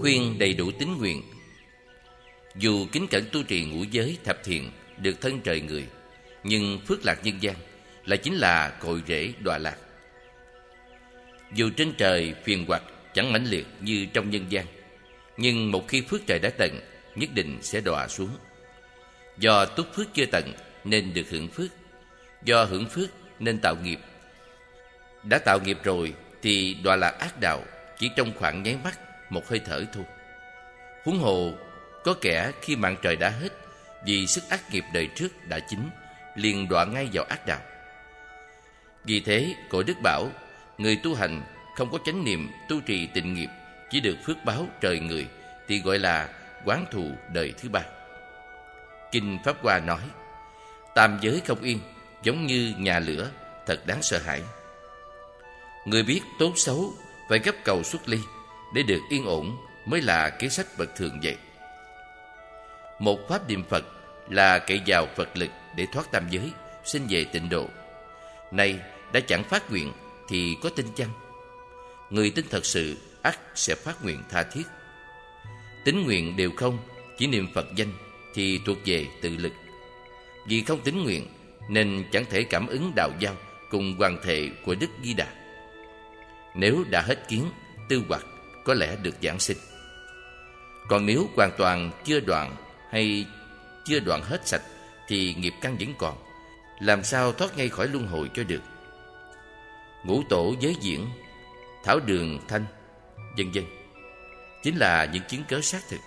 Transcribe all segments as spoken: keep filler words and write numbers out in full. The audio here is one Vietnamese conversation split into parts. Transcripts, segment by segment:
khuyên đầy đủ tín nguyện. Dù kính cẩn tu trì ngũ giới thập thiện, được thân trời người, nhưng phước lạc nhân gian là chính là cội rễ đọa lạc. Dù trên trời phiền hoặc chẳng mãnh liệt như trong nhân gian, nhưng một khi phước trời đã tận, nhất định sẽ đọa xuống. Do túc phước chưa tận nên được hưởng phước, do hưởng phước nên tạo nghiệp. Đã tạo nghiệp rồi thì đọa lạc ác đạo chỉ trong khoảng nháy mắt, một hơi thở thôi. Huống hồ có kẻ khi mạng trời đã hết, vì sức ác nghiệp đời trước đã chín, liền đọa ngay vào ác đạo. Vì thế Cội Đức bảo, người tu hành không có chánh niệm tu trì tịnh nghiệp, chỉ được phước báo trời người, thì gọi là oán thù đời thứ ba. Kinh Pháp Hoa nói, tam giới không yên, giống như nhà lửa, thật đáng sợ hãi. Người biết tốt xấu phải gấp cầu xuất ly để được yên ổn, mới là kế sách bậc thường vậy. Một pháp niệm Phật là cậy vào Phật lực để thoát tam giới, sinh về tịnh độ. Nay đã chẳng phát nguyện thì có tin chăng? Người tin thật sự ắt sẽ phát nguyện tha thiết. Tín nguyện đều không, chỉ niệm Phật danh thì thuộc về tự lực. Vì không tín nguyện nên chẳng thể cảm ứng đạo giao cùng hoàng thệ của Đức Di Đà. Nếu đã hết kiến, tư hoặc, có lẽ được giảng sinh. Còn nếu hoàn toàn chưa đoạn hay chưa đoạn hết sạch thì nghiệp căn vẫn còn, làm sao thoát ngay khỏi luân hồi cho được. Ngũ tổ giới diễn, thảo đường thanh, vân vân chính là những chứng cớ xác thực.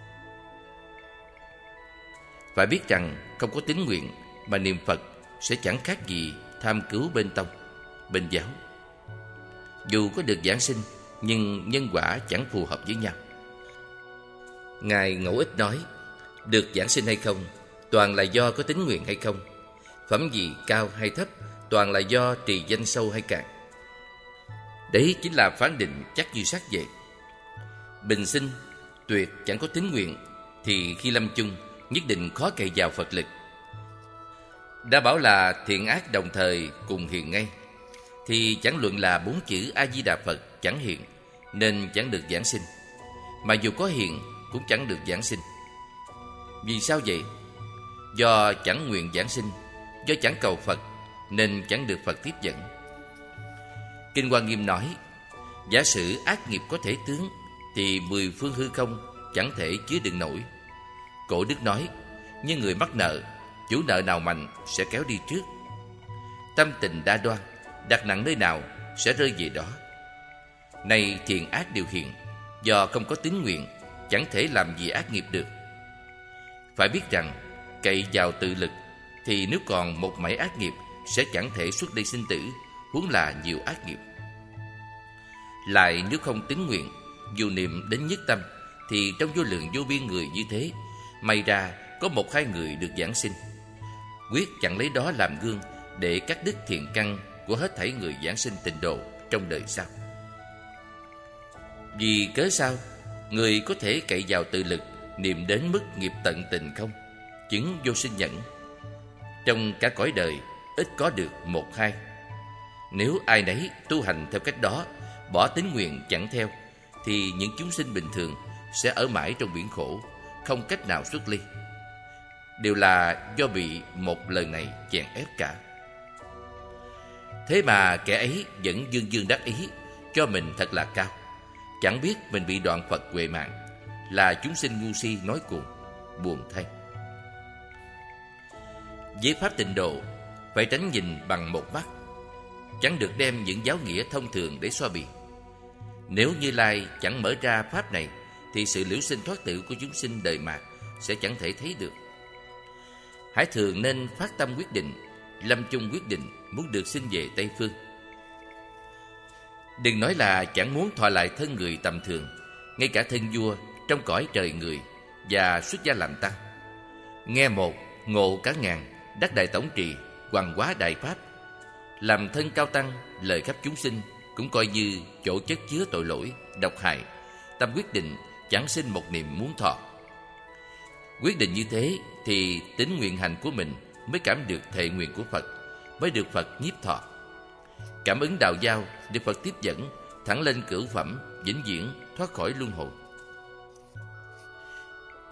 Phải biết rằng không có tín nguyện mà niệm Phật sẽ chẳng khác gì tham cứu bên tông, bên giáo. Dù có được giảng sinh, nhưng nhân quả chẳng phù hợp với nhau. Ngài Ngẫu Ích nói, được giảng sinh hay không toàn là do có tín nguyện hay không. Phẩm vị cao hay thấp toàn là do trì danh sâu hay cạn. Đấy chính là phán định chắc như xác vậy. Bình sinh tuyệt chẳng có tín nguyện thì khi lâm chung nhất định khó cậy vào Phật lực. Đã bảo là thiện ác đồng thời cùng hiện ngay, thì chẳng luận là bốn chữ A Di Đà Phật chẳng hiện, nên chẳng được giảng sinh. Mà dù có hiện cũng chẳng được giảng sinh. Vì sao vậy? Do chẳng nguyện giảng sinh, do chẳng cầu Phật nên chẳng được Phật tiếp dẫn. Kinh Hoa Nghiêm nói, giả sử ác nghiệp có thể tướng thì mười phương hư không chẳng thể chứa đựng nổi. Cổ Đức nói, như người mắc nợ, chủ nợ nào mạnh sẽ kéo đi trước. Tâm tình đa đoan, đặt nặng nơi nào sẽ rơi về đó. Nay thiện ác đều hiện, do không có tín nguyện chẳng thể làm gì ác nghiệp được. Phải biết rằng cậy vào tự lực thì nếu còn một mảy ác nghiệp sẽ chẳng thể xuất đây sinh tử, huống là nhiều ác nghiệp. Lại nếu không tín nguyện, dù niệm đến nhất tâm, thì trong vô lượng vô biên người như thế, may ra có một hai người được giảng sinh. Quyết chẳng lấy đó làm gương để cắt đứt thiện căn của hết thảy người giảng sinh tịnh độ trong đời sau. Vì cớ sao người có thể cậy vào tự lực niệm đến mức nghiệp tận tình không, chứng vô sinh nhẫn. Trong cả cõi đời ít có được một hai. Nếu ai nấy tu hành theo cách đó, bỏ tín nguyện chẳng theo, thì những chúng sinh bình thường sẽ ở mãi trong biển khổ, không cách nào xuất ly. Đều là do bị một lời này chèn ép cả. Thế mà kẻ ấy vẫn dương dương đắc ý, cho mình thật là cao, chẳng biết mình bị đoạn Phật huệ mạng, là chúng sinh ngu si nói cuồng, buồn thay. Với pháp tịnh độ phải tránh nhìn bằng một mắt, chẳng được đem những giáo nghĩa thông thường để so bì. Nếu Như Lai chẳng mở ra pháp này, thì sự liễu sinh thoát tử của chúng sinh đời mạt sẽ chẳng thể thấy được. Hãy thường nên phát tâm quyết định, lâm chung quyết định muốn được sinh về Tây Phương. Đừng nói là chẳng muốn thọ lại thân người tầm thường, ngay cả thân vua trong cõi trời người và xuất gia làm tăng. Nghe một, ngộ cả ngàn, đắc đại tổng trì, hoằng hóa đại pháp. Làm thân cao tăng, lời khắp chúng sinh cũng coi như chỗ chất chứa tội lỗi, độc hại. Tâm quyết định chẳng sinh một niệm muốn thọ. Quyết định như thế thì tín nguyện hành của mình mới cảm được thệ nguyện của Phật, mới được Phật nhiếp thọ. Cảm ứng đạo giao được Phật tiếp dẫn thẳng lên cửu phẩm, vĩnh viễn thoát khỏi luân hồi.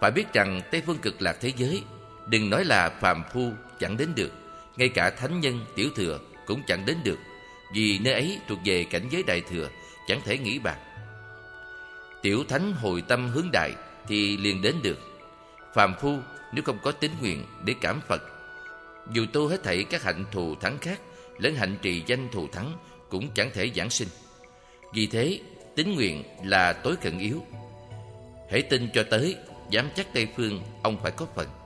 Phải biết rằng Tây Phương Cực Lạc thế giới, đừng nói là phàm phu chẳng đến được, ngay cả thánh nhân tiểu thừa cũng chẳng đến được, vì nơi ấy thuộc về cảnh giới đại thừa, chẳng thể nghĩ bàn. Tiểu thánh hồi tâm hướng đại thì liền đến được. Phàm phu nếu không có tín nguyện để cảm Phật, dù tu hết thảy các hạnh thù thắng khác lẫn hạnh trì danh thù thắng cũng chẳng thể giảng sinh. Vì thế tín nguyện là tối cận yếu. Hãy tin cho tới, dám chắc Tây Phương ông phải có phần.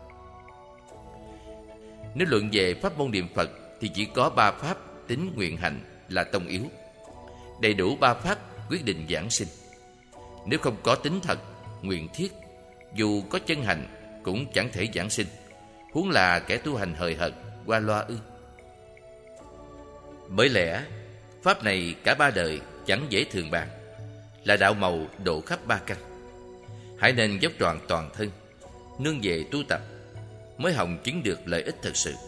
Nếu luận về pháp môn niệm Phật thì chỉ có ba pháp tín nguyện hành là tông yếu. Đầy đủ ba pháp quyết định giảng sinh. Nếu không có tín thật, nguyện thiết, dù có chân hành cũng chẳng thể giảng sinh, huống là kẻ tu hành hời hợt, qua loa ư. Bởi lẽ pháp này cả ba đời chẳng dễ thường bàn, là đạo màu độ khắp ba căn. Hãy nên dốc trọn toàn thân, nương về tu tập, mới hòng chứng được lợi ích thật sự.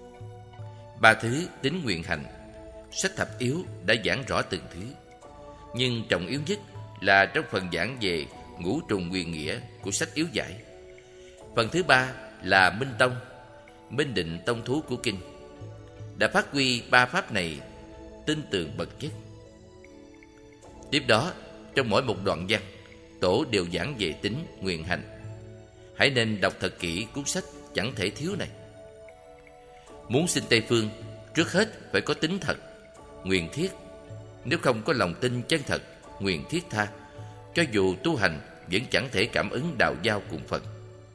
Ba thứ tín nguyện hành, sách thập yếu đã giảng rõ từng thứ, nhưng trọng yếu nhất là trong phần giảng về ngũ trùng quyền nghĩa của sách yếu giải. Phần thứ ba là Minh Tông, Minh Định Tông thú của kinh, đã phát huy ba pháp này tinh tường bậc nhất. Tiếp đó, trong mỗi một đoạn văn, tổ đều giảng về tín nguyện hành. Hãy nên đọc thật kỹ cuốn sách chẳng thể thiếu này. Muốn sinh Tây Phương, trước hết phải có tín thật, nguyện thiết. Nếu không có lòng tin chân thật, nguyện thiết tha, cho dù tu hành vẫn chẳng thể cảm ứng đạo giao cùng Phật.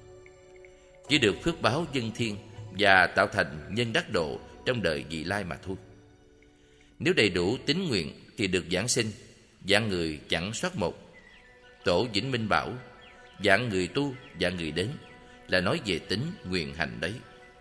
Chỉ được phước báo dân thiên và tạo thành nhân đắc độ trong đời vị lai mà thôi. Nếu đầy đủ tín nguyện thì được giảng sinh, dạng người chẳng soát một. Tổ Vĩnh Minh bảo, dạng người tu, dạng người đến, là nói về tín nguyện hành đấy.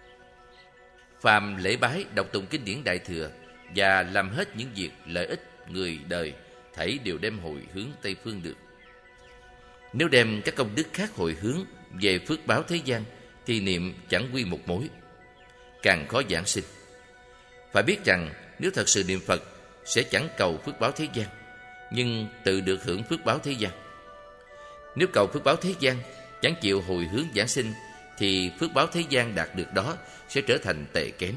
Phàm lễ bái, đọc tụng kinh điển Đại Thừa và làm hết những việc lợi ích người đời, thảy đều đem hồi hướng Tây Phương được. Nếu đem các công đức khác hồi hướng về phước báo thế gian thì niệm chẳng quy một mối, càng khó giảng sinh. Phải biết rằng nếu thật sự niệm Phật sẽ chẳng cầu phước báo thế gian, nhưng tự được hưởng phước báo thế gian. Nếu cầu phước báo thế gian chẳng chịu hồi hướng giảng sinh thì phước báo thế gian đạt được đó sẽ trở thành tệ kém.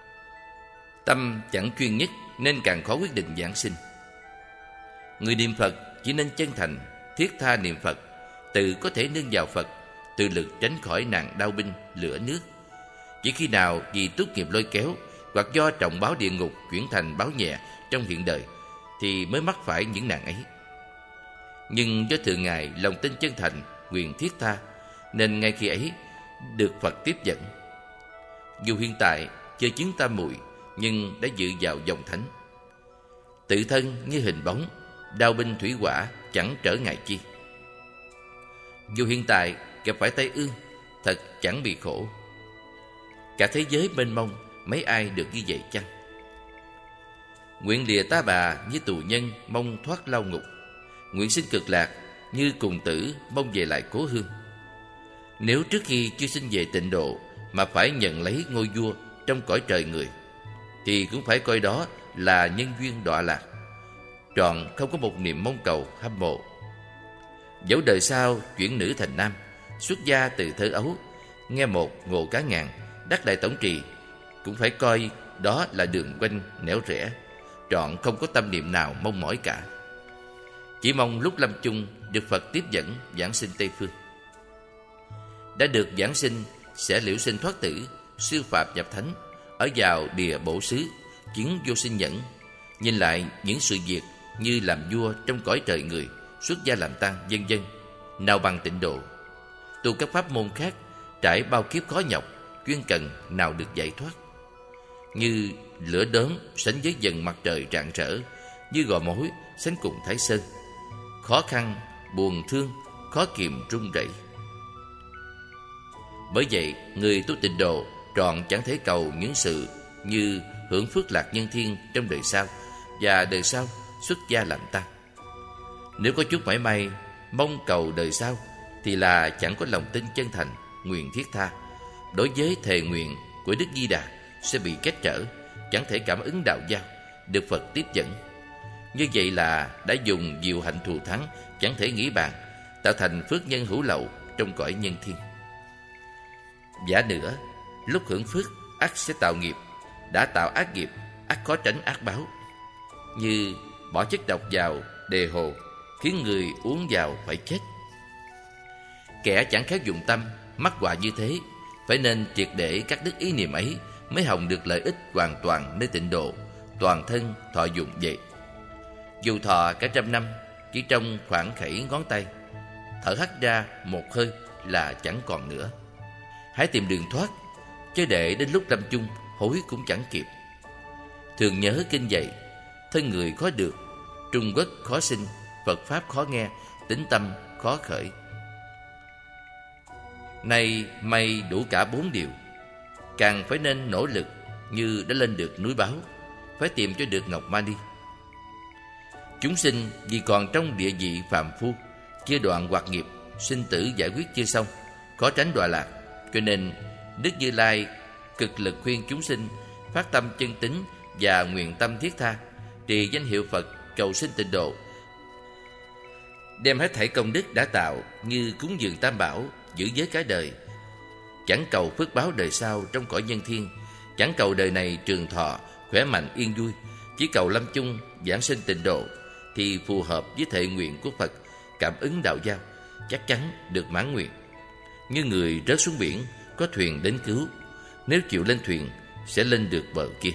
Tâm chẳng chuyên nhất nên càng khó quyết định giảng sinh. Người niệm Phật chỉ nên chân thành, thiết tha niệm Phật, tự có thể nương vào Phật, tự lực tránh khỏi nạn đao binh, lửa nước. Chỉ khi nào vì túc nghiệp lôi kéo hoặc do trọng báo địa ngục chuyển thành báo nhẹ trong hiện đời thì mới mắc phải những nạn ấy. Nhưng do thường ngày lòng tin chân thành, nguyện thiết tha, nên ngay khi ấy được Phật tiếp dẫn. Dù hiện tại chưa chứng tam muội nhưng đã dự vào dòng thánh. Tự thân như hình bóng, đao binh thủy hỏa chẳng trở ngại chi. Dù hiện tại gặp phải tai ương, thật chẳng bị khổ. Cả thế giới mênh mông, mấy ai được như vậy chăng? Nguyện lìa ta bà như tù nhân mong thoát lao ngục, nguyện sinh cực lạc như cùng tử mong về lại cố hương. Nếu trước khi chưa sinh về tịnh độ mà phải nhận lấy ngôi vua trong cõi trời người, thì cũng phải coi đó là nhân duyên đọa lạc, trọn không có một niềm mong cầu hâm mộ. Dẫu đời sau chuyển nữ thành nam, xuất gia từ thơ ấu, nghe một ngộ cá ngàn, đắc đại tổng trì, cũng phải coi đó là đường quanh nẻo rẽ, trọn không có tâm niệm nào mong mỏi cả. Chỉ mong lúc lâm chung được Phật tiếp dẫn giảng sinh Tây Phương. Đã được giảng sinh sẽ liễu sinh thoát tử, siêu phàm nhập thánh, ở vào địa bổ xứ, chứng vô sinh nhẫn. Nhìn lại những sự việc như làm vua trong cõi trời người, xuất gia làm tăng, vân vân, nào bằng tịnh độ. Tu các pháp môn khác, trải bao kiếp khó nhọc, chuyên cần nào được giải thoát. Như lửa đốm sánh với dần mặt trời rạng rỡ, như gò mối sánh cùng Thái Sơn, khó khăn, buồn thương, khó kìm run rẩy. Bởi vậy, người tu tịnh độ trọn chẳng thể cầu những sự như hưởng phước lạc nhân thiên trong đời sau và đời sau xuất gia làm tăng. Nếu có chút mảy may mong cầu đời sau thì là chẳng có lòng tin chân thành, nguyện thiết tha. Đối với thề nguyện của Đức Di Đà sẽ bị cách trở, chẳng thể cảm ứng đạo giao, được Phật tiếp dẫn. Như vậy là đã dùng diệu hạnh thù thắng chẳng thể nghĩ bàn, tạo thành phước nhân hữu lậu trong cõi nhân thiên. Giả nữa, lúc hưởng phước ắt sẽ tạo nghiệp, đã tạo ác nghiệp ắt khó tránh ác báo. Như bỏ chất độc vào đề hồ, khiến người uống vào phải chết. Kẻ chẳng khéo dụng tâm, mắc họa như thế, phải nên triệt để cắt đứt ý niệm ấy, mới hồng được lợi ích hoàn toàn nơi tịnh độ, toàn thân thọ dụng vậy. Dù thọ cả trăm năm, chỉ trong khoảng khẩy ngón tay, thở hắt ra một hơi là chẳng còn nữa. Hãy tìm đường thoát, chứ để đến lúc lâm chung hối cũng chẳng kịp. Thường nhớ kinh dạy, thân người khó được, Trung Quốc khó sinh, Phật Pháp khó nghe, tính tâm khó khởi. Nay may đủ cả bốn điều, càng phải nên nỗ lực như đã lên được núi Báo, phải tìm cho được Ngọc Mani. Chúng sinh vì còn trong địa vị phàm phu, chưa đoạn hoạt nghiệp, sinh tử giải quyết chưa xong, khó tránh đọa lạc, cho nên Đức Như Lai cực lực khuyên chúng sinh phát tâm chân tín và nguyện tâm thiết tha, trì danh hiệu Phật, cầu sinh tịnh độ, đem hết thảy công đức đã tạo như cúng dường tam bảo, giữ giới cả đời, chẳng cầu phước báo đời sau trong cõi nhân thiên, chẳng cầu đời này trường thọ, khỏe mạnh yên vui, chỉ cầu lâm chung giảng sinh tịnh độ, thì phù hợp với thệ nguyện của Phật, cảm ứng đạo giao, chắc chắn được mãn nguyện. Như người rớt xuống biển, có thuyền đến cứu, nếu chịu lên thuyền sẽ lên được bờ kia.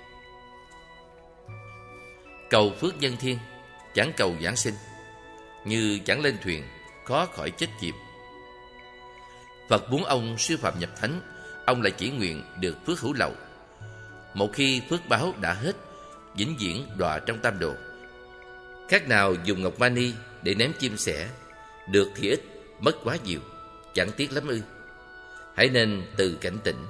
Cầu phước nhân thiên, chẳng cầu giảng sinh, như chẳng lên thuyền, khó khỏi chết chìm. Phật muốn ông siêu phàm nhập thánh, ông lại chỉ nguyện được phước hữu lậu. Một khi phước báo đã hết, vĩnh viễn đọa trong tam độ. Khác nào dùng ngọc mani để ném chim sẻ, được thì ít, mất quá nhiều, chẳng tiếc lắm ư. Hãy nên từ cảnh tỉnh.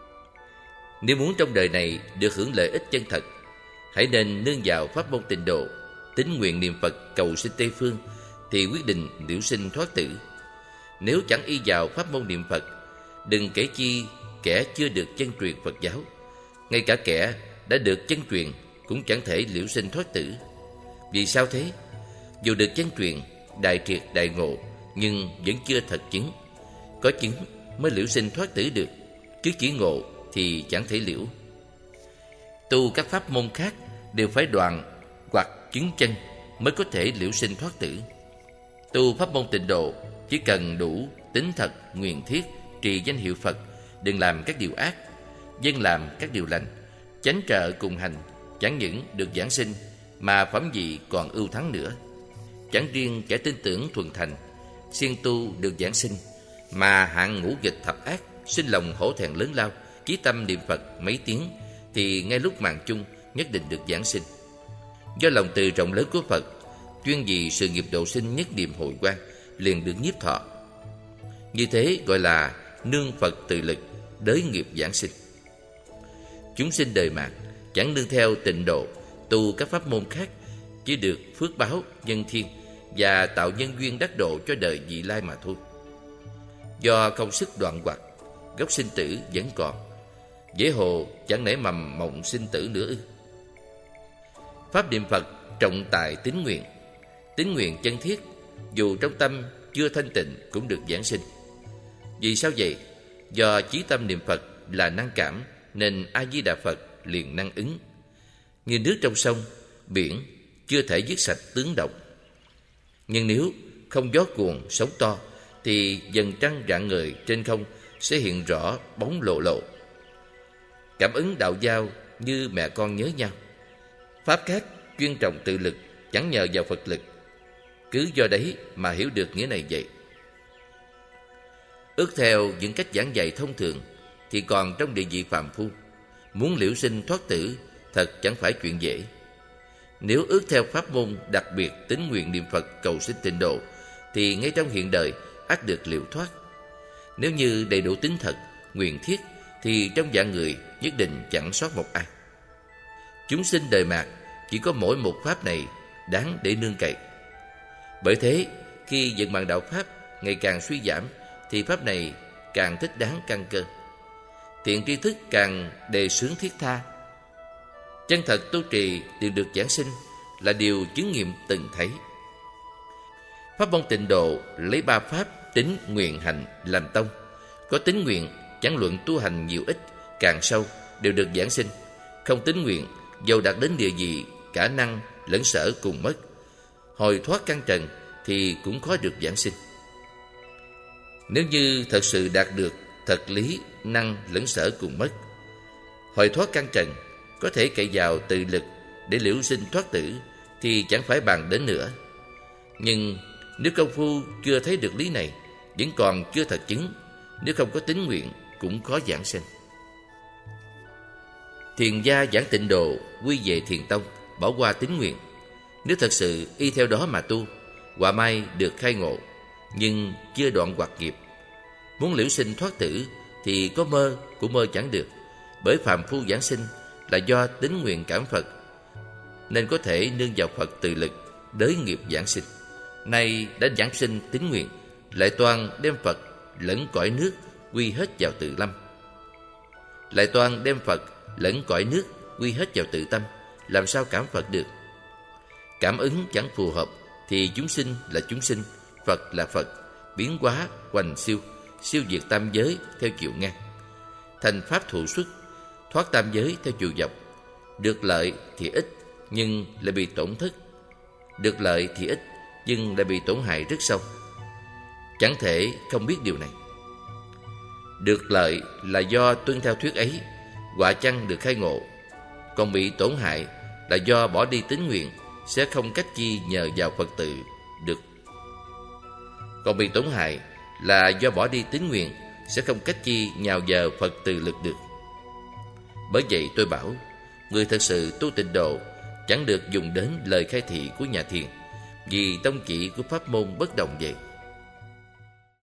Nếu muốn trong đời này được hưởng lợi ích chân thật, hãy nên nương vào pháp môn tịnh độ, tín nguyện niệm Phật cầu sinh Tây Phương, thì quyết định liễu sinh thoát tử. Nếu chẳng y vào pháp môn niệm Phật, đừng kể chi kẻ chưa được chân truyền Phật giáo, ngay cả kẻ đã được chân truyền cũng chẳng thể liễu sinh thoát tử. Vì sao thế? Dù được chân truyền, đại triệt đại ngộ, nhưng vẫn chưa thật chứng. Có chứng mới liễu sinh thoát tử được, chứ chỉ ngộ thì chẳng thể liễu. Tu các pháp môn khác đều phải đoạn hoặc chứng chân mới có thể liễu sinh thoát tử. Tu pháp môn tịnh độ chỉ cần đủ tín thật, nguyện thiết, trì danh hiệu Phật, đừng làm các điều ác, dân làm các điều lành, chánh trợ cùng hành, chẳng những được giảng sinh mà phẩm vị còn ưu thắng nữa. Chẳng riêng kẻ tin tưởng thuần thành, siêng tu được giảng sinh, mà hạng ngũ nghịch thập ác, sinh lòng hổ thẹn lớn lao, chí tâm niệm Phật mấy tiếng, thì ngay lúc màn chung nhất định được giảng sinh. Do lòng từ rộng lớn của Phật, chuyên vì sự nghiệp độ sinh nhất niệm hội quan, liền được nhiếp thọ. Như thế gọi là nương Phật tự lực, đới nghiệp giảng sinh. Chúng sinh đời mạt chẳng nương theo tịnh độ, tu các pháp môn khác, chỉ được phước báo nhân thiên và tạo nhân duyên đắc độ cho đời vị lai mà thôi. Do không sức đoạn hoặc, gốc sinh tử vẫn còn, dễ hồ chẳng nảy mầm mộng sinh tử nữa ư. Pháp niệm Phật trọng tài tín nguyện. Tín nguyện chân thiết, dù trong tâm chưa thanh tịnh cũng được giảng sinh. Vì sao vậy? Do chí tâm niệm Phật là năng cảm, nên A Di Đà Phật liền năng ứng. Như nước trong sông, biển chưa thể dứt sạch tướng động, nhưng nếu không gió cuồng sóng to, thì dần trăng rạng ngời trên không sẽ hiện rõ bóng lộ lộ. Cảm ứng đạo giao như mẹ con nhớ nhau. Pháp khác chuyên trọng tự lực, chẳng nhờ vào Phật lực. Cứ do đấy mà hiểu được nghĩa này vậy. Ước theo những cách giảng dạy thông thường, thì còn trong địa vị phàm phu, muốn liễu sinh thoát tử thật chẳng phải chuyện dễ. Nếu ước theo pháp môn đặc biệt tín nguyện niệm Phật cầu sinh tịnh độ, thì ngay trong hiện đời ắt được liễu thoát. Nếu như đầy đủ tín thật, nguyện thiết, thì trong dạng người nhất định chẳng sót một ai. Chúng sinh đời mạt chỉ có mỗi một pháp này đáng để nương cậy. Bởi thế, khi vận mạng đạo pháp ngày càng suy giảm, thì pháp này càng thích đáng căn cơ. Thiện tri thức càng đề xướng thiết tha. Chân thật tu trì đều được giảng sinh là điều chứng nghiệm từng thấy. Pháp môn tịnh độ lấy ba pháp tín nguyện hành làm tông. Có tín nguyện, chẳng luận tu hành nhiều ít, càng sâu đều được giảng sinh. Không tín nguyện, dầu đạt đến địa vị, cả năng lẫn sở cùng mất. Hồi thoát căn trần thì cũng khó được giảng sinh. Nếu như thật sự đạt được thật lý, năng lẫn sở cùng mất, hồi thoát căn trần, có thể cậy vào tự lực để liễu sinh thoát tử, thì chẳng phải bàn đến nữa. Nhưng nếu công phu chưa thấy được lý này, vẫn còn chưa thật chứng, nếu không có tín nguyện cũng khó giảng sinh. Thiền gia giảng tịnh độ, quy về thiền tông, bỏ qua tín nguyện. Nếu thật sự y theo đó mà tu, quả mai được khai ngộ, nhưng chưa đoạn hoặc nghiệp. Muốn liễu sinh thoát tử thì có mơ cũng mơ chẳng được, bởi phàm phu giảng sinh là do tín nguyện cảm Phật, nên có thể nương vào Phật từ lực đới nghiệp giảng sinh. Nay đã giảng sinh tín nguyện, lại toàn đem Phật lẫn cõi nước quy hết vào tự lâm. Lại toàn đem Phật lẫn cõi nước quy hết vào tự tâm, làm sao cảm Phật được? Cảm ứng chẳng phù hợp thì chúng sinh là chúng sinh, Phật là Phật, biến hóa hoành siêu, siêu diệt tam giới theo chiều ngang, thành pháp thụ xuất, thoát tam giới theo chiều dọc. Được lợi thì ít, nhưng lại bị tổn thất. Được lợi thì ít, nhưng lại bị tổn hại rất sâu. Chẳng thể không biết điều này. Được lợi là do tuân theo thuyết ấy, quả chăng được khai ngộ. Còn bị tổn hại là do bỏ đi tín nguyện, sẽ không cách chi nhờ vào Phật tự được. Còn bị tổn hại là do bỏ đi tín nguyện, sẽ không cách chi nhào vào Phật từ lực được. Bởi vậy tôi bảo, người thật sự tu tịnh độ chẳng được dùng đến lời khai thị của nhà thiền, vì tông chỉ của pháp môn bất đồng vậy.